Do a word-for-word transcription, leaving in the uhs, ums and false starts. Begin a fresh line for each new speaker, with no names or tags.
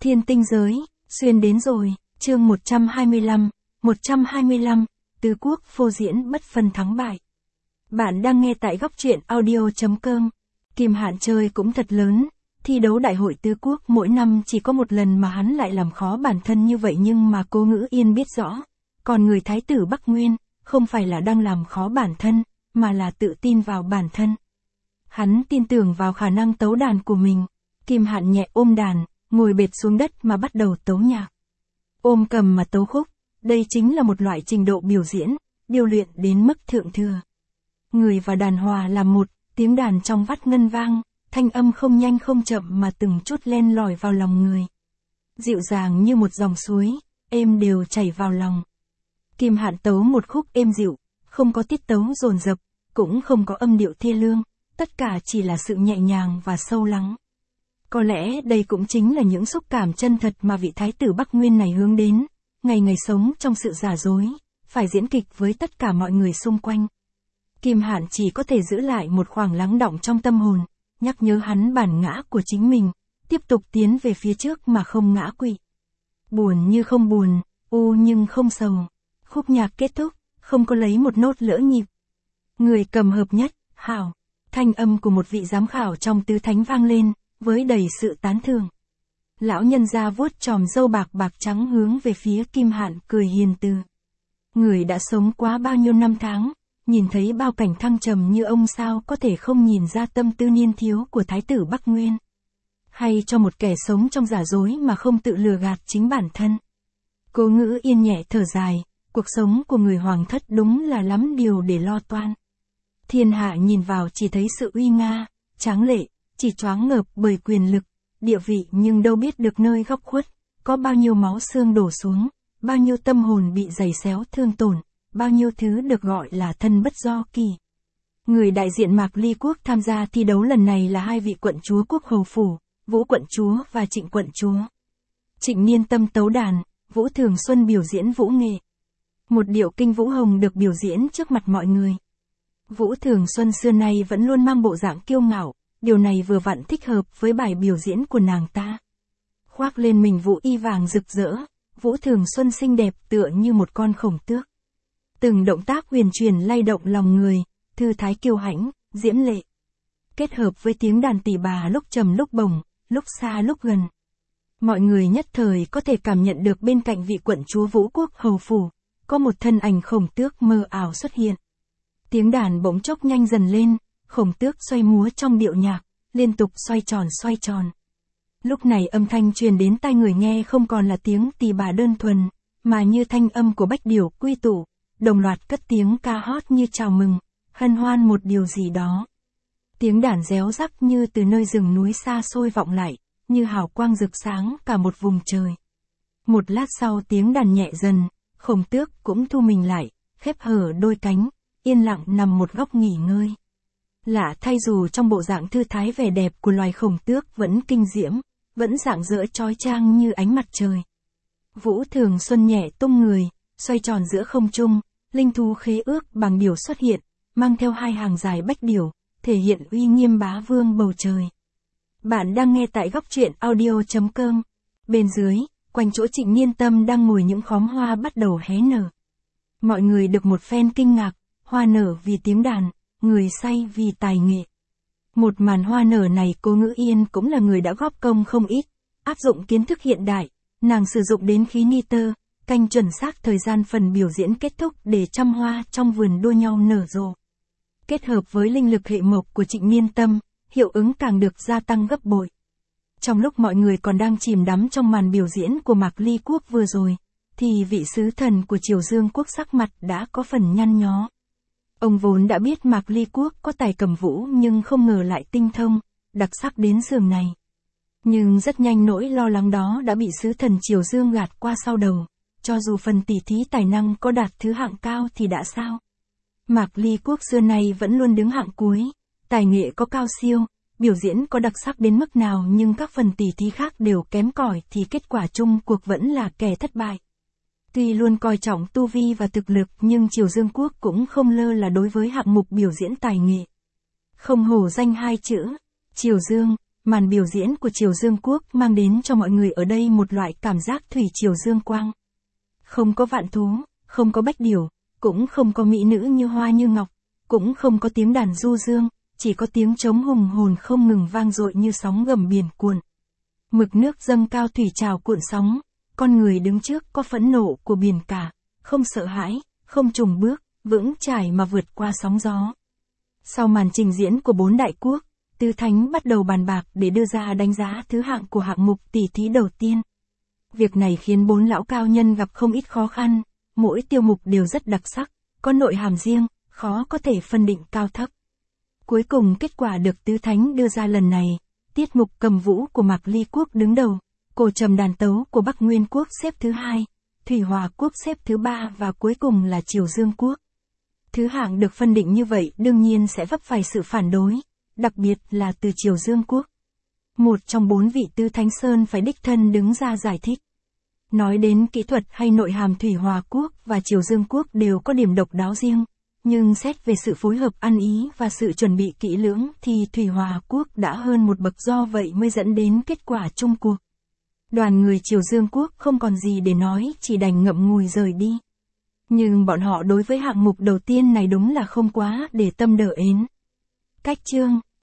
Thiên tinh giới, xuyên đến rồi, chương một trăm hai mươi lăm, một trăm hai mươi lăm, tứ quốc phô diễn bất phân thắng bại. Bạn đang nghe tại góc truyện audio.com. Kim Hạn chơi cũng thật lớn, thi đấu đại hội tứ quốc mỗi năm chỉ có một lần mà hắn lại làm khó bản thân như vậy, nhưng mà Cố Ngữ Yên biết rõ, còn người thái tử Bắc Nguyên, không phải là đang làm khó bản thân, mà là tự tin vào bản thân. Hắn tin tưởng vào khả năng tấu đàn của mình. Kim Hạn nhẹ ôm đàn, ngồi bệt xuống đất mà bắt đầu tấu nhạc. Ôm cầm mà tấu khúc, đây chính là một loại trình độ biểu diễn, điều luyện đến mức thượng thừa. Người và đàn hòa làm một, tiếng đàn trong vắt ngân vang, thanh âm không nhanh không chậm mà từng chút len lỏi vào lòng người. Dịu dàng như một dòng suối, êm đều chảy vào lòng. Kim Hạn tấu một khúc êm dịu, không có tiết tấu dồn dập, cũng không có âm điệu thê lương, tất cả chỉ là sự nhẹ nhàng và sâu lắng. Có lẽ đây cũng chính là những xúc cảm chân thật mà vị thái tử Bắc Nguyên này hướng đến, ngày ngày sống trong sự giả dối, phải diễn kịch với tất cả mọi người xung quanh. Kim Hạn chỉ có thể giữ lại một khoảng lắng đọng trong tâm hồn, nhắc nhớ hắn bản ngã của chính mình, tiếp tục tiến về phía trước mà không ngã quỵ. Buồn như không buồn, u nhưng không sầu. Khúc nhạc kết thúc, không có lấy một nốt lỡ nhịp. Người cầm hợp nhất, hảo. Thanh âm của một vị giám khảo trong tứ thánh vang lên, với đầy sự tán thưởng. Lão nhân gia vuốt chòm râu bạc bạc trắng hướng về phía Kim Hạn cười hiền từ. Người đã sống quá bao nhiêu năm tháng, nhìn thấy bao cảnh thăng trầm như ông, sao có thể không nhìn ra tâm tư niên thiếu của thái tử Bắc Nguyên. Hay cho một kẻ sống trong giả dối mà không tự lừa gạt chính bản thân. Cố Ngữ Yên nhẹ thở dài, cuộc sống của người hoàng thất đúng là lắm điều để lo toan. Thiên hạ nhìn vào chỉ thấy sự uy nga, tráng lệ, chỉ choáng ngợp bởi quyền lực, địa vị, nhưng đâu biết được nơi góc khuất, có bao nhiêu máu xương đổ xuống, bao nhiêu tâm hồn bị giày xéo thương tổn, bao nhiêu thứ được gọi là thân bất do kỳ. Người đại diện Mạc Ly quốc tham gia thi đấu lần này là hai vị quận chúa Quốc Hầu Phủ, Vũ quận chúa và Trịnh quận chúa. Trịnh Niên Tâm tấu đàn, Vũ Thường Xuân biểu diễn vũ nghệ. Một điệu kinh vũ hồng được biểu diễn trước mặt mọi người. Vũ Thường Xuân xưa nay vẫn luôn mang bộ dạng kiêu ngạo, điều này vừa vặn thích hợp với bài biểu diễn của nàng ta. Khoác lên mình vũ y vàng rực rỡ, Vũ Thường Xuân xinh đẹp tựa như một con khổng tước. Từng động tác huyền truyền lay động lòng người, thư thái kiêu hãnh, diễm lệ. Kết hợp với tiếng đàn tỳ bà lúc trầm lúc bổng, lúc xa lúc gần. Mọi người nhất thời có thể cảm nhận được bên cạnh vị quận chúa Vũ Quốc Hầu Phủ, có một thân ảnh khổng tước mơ ảo xuất hiện. Tiếng đàn bỗng chốc nhanh dần lên, khổng tước xoay múa trong điệu nhạc, liên tục xoay tròn xoay tròn. Lúc này âm thanh truyền đến tai người nghe không còn là tiếng tỳ bà đơn thuần, mà như thanh âm của bách điểu quy tụ, đồng loạt cất tiếng ca hót như chào mừng, hân hoan một điều gì đó. Tiếng đàn réo rắc như từ nơi rừng núi xa xôi vọng lại, như hào quang rực sáng cả một vùng trời. Một lát sau tiếng đàn nhẹ dần, khổng tước cũng thu mình lại, khép hở đôi cánh, yên lặng nằm một góc nghỉ ngơi. Lạ thay, dù trong bộ dạng thư thái vẻ đẹp của loài khổng tước vẫn kinh diễm, vẫn rạng rỡ chói chang như ánh mặt trời. Vũ Thường Xuân nhẹ tung người, xoay tròn giữa không trung, linh thú khế ước bằng điểu xuất hiện, mang theo hai hàng dài bách điểu, thể hiện uy nghiêm bá vương bầu trời. Bạn đang nghe tại góc truyện audio.com. Bên dưới, quanh chỗ Trịnh Niên Tâm đang ngồi, những khóm hoa bắt đầu hé nở. Mọi người được một phen kinh ngạc, hoa nở vì tiếng đàn, người say vì tài nghệ. Một màn hoa nở này Cố Ngữ Yên cũng là người đã góp công không ít, áp dụng kiến thức hiện đại, nàng sử dụng đến khí nitơ, canh chuẩn xác thời gian phần biểu diễn kết thúc để trăm hoa trong vườn đua nhau nở rộ. Kết hợp với linh lực hệ mộc của Trịnh Niên Tâm, hiệu ứng càng được gia tăng gấp bội. Trong lúc mọi người còn đang chìm đắm trong màn biểu diễn của Mạc Ly quốc vừa rồi, thì vị sứ thần của Triều Dương quốc sắc mặt đã có phần nhăn nhó. Ông vốn đã biết Mạc Ly quốc có tài cầm vũ nhưng không ngờ lại tinh thông, đặc sắc đến giường này. Nhưng rất nhanh nỗi lo lắng đó đã bị sứ thần Triều Dương gạt qua sau đầu, cho dù phần tỉ thí tài năng có đạt thứ hạng cao thì đã sao. Mạc Ly quốc xưa nay vẫn luôn đứng hạng cuối, tài nghệ có cao siêu, biểu diễn có đặc sắc đến mức nào nhưng các phần tỉ thí khác đều kém cỏi thì kết quả chung cuộc vẫn là kẻ thất bại. Tuy luôn coi trọng tu vi và thực lực nhưng Triều Dương quốc cũng không lơ là đối với hạng mục biểu diễn tài nghệ. Không hổ danh hai chữ, Triều Dương, màn biểu diễn của Triều Dương Quốc mang đến cho mọi người ở đây một loại cảm giác thủy triều dương quang. Không có vạn thú, không có bách điểu, cũng không có mỹ nữ như hoa như ngọc, cũng không có tiếng đàn du dương, chỉ có tiếng trống hùng hồn không ngừng vang dội như sóng gầm biển cuồn. Mực nước dâng cao thủy trào cuộn sóng, con người đứng trước có phẫn nộ của biển cả, không sợ hãi, không chùng bước, vững chãi mà vượt qua sóng gió. Sau màn trình diễn của bốn đại quốc, Tứ Thánh bắt đầu bàn bạc để đưa ra đánh giá thứ hạng của hạng mục tỷ thí đầu tiên. Việc này khiến bốn lão cao nhân gặp không ít khó khăn, mỗi tiêu mục đều rất đặc sắc, có nội hàm riêng, khó có thể phân định cao thấp. Cuối cùng kết quả được Tứ Thánh đưa ra lần này, tiết mục cầm vũ của Mạc Ly Quốc đứng đầu, cổ trầm đàn tấu của Bắc Nguyên Quốc xếp thứ hai, Thủy Hòa Quốc xếp thứ ba và cuối cùng là Triều Dương Quốc. Thứ hạng được phân định như vậy đương nhiên sẽ vấp phải sự phản đối, đặc biệt là từ Triều Dương Quốc. Một trong bốn vị Tứ Thánh Sơn phải đích thân đứng ra giải thích. Nói đến kỹ thuật hay nội hàm Thủy Hòa Quốc và Triều Dương Quốc đều có điểm độc đáo riêng, nhưng xét về sự phối hợp ăn ý và sự chuẩn bị kỹ lưỡng thì Thủy Hòa Quốc đã hơn một bậc, do vậy mới dẫn đến kết quả chung cuộc. Đoàn người Triều Dương Quốc không còn gì để nói, chỉ đành ngậm ngùi rời đi. Nhưng bọn họ đối với hạng mục đầu tiên này đúng là không quá để tâm đỡ ến. Cách chương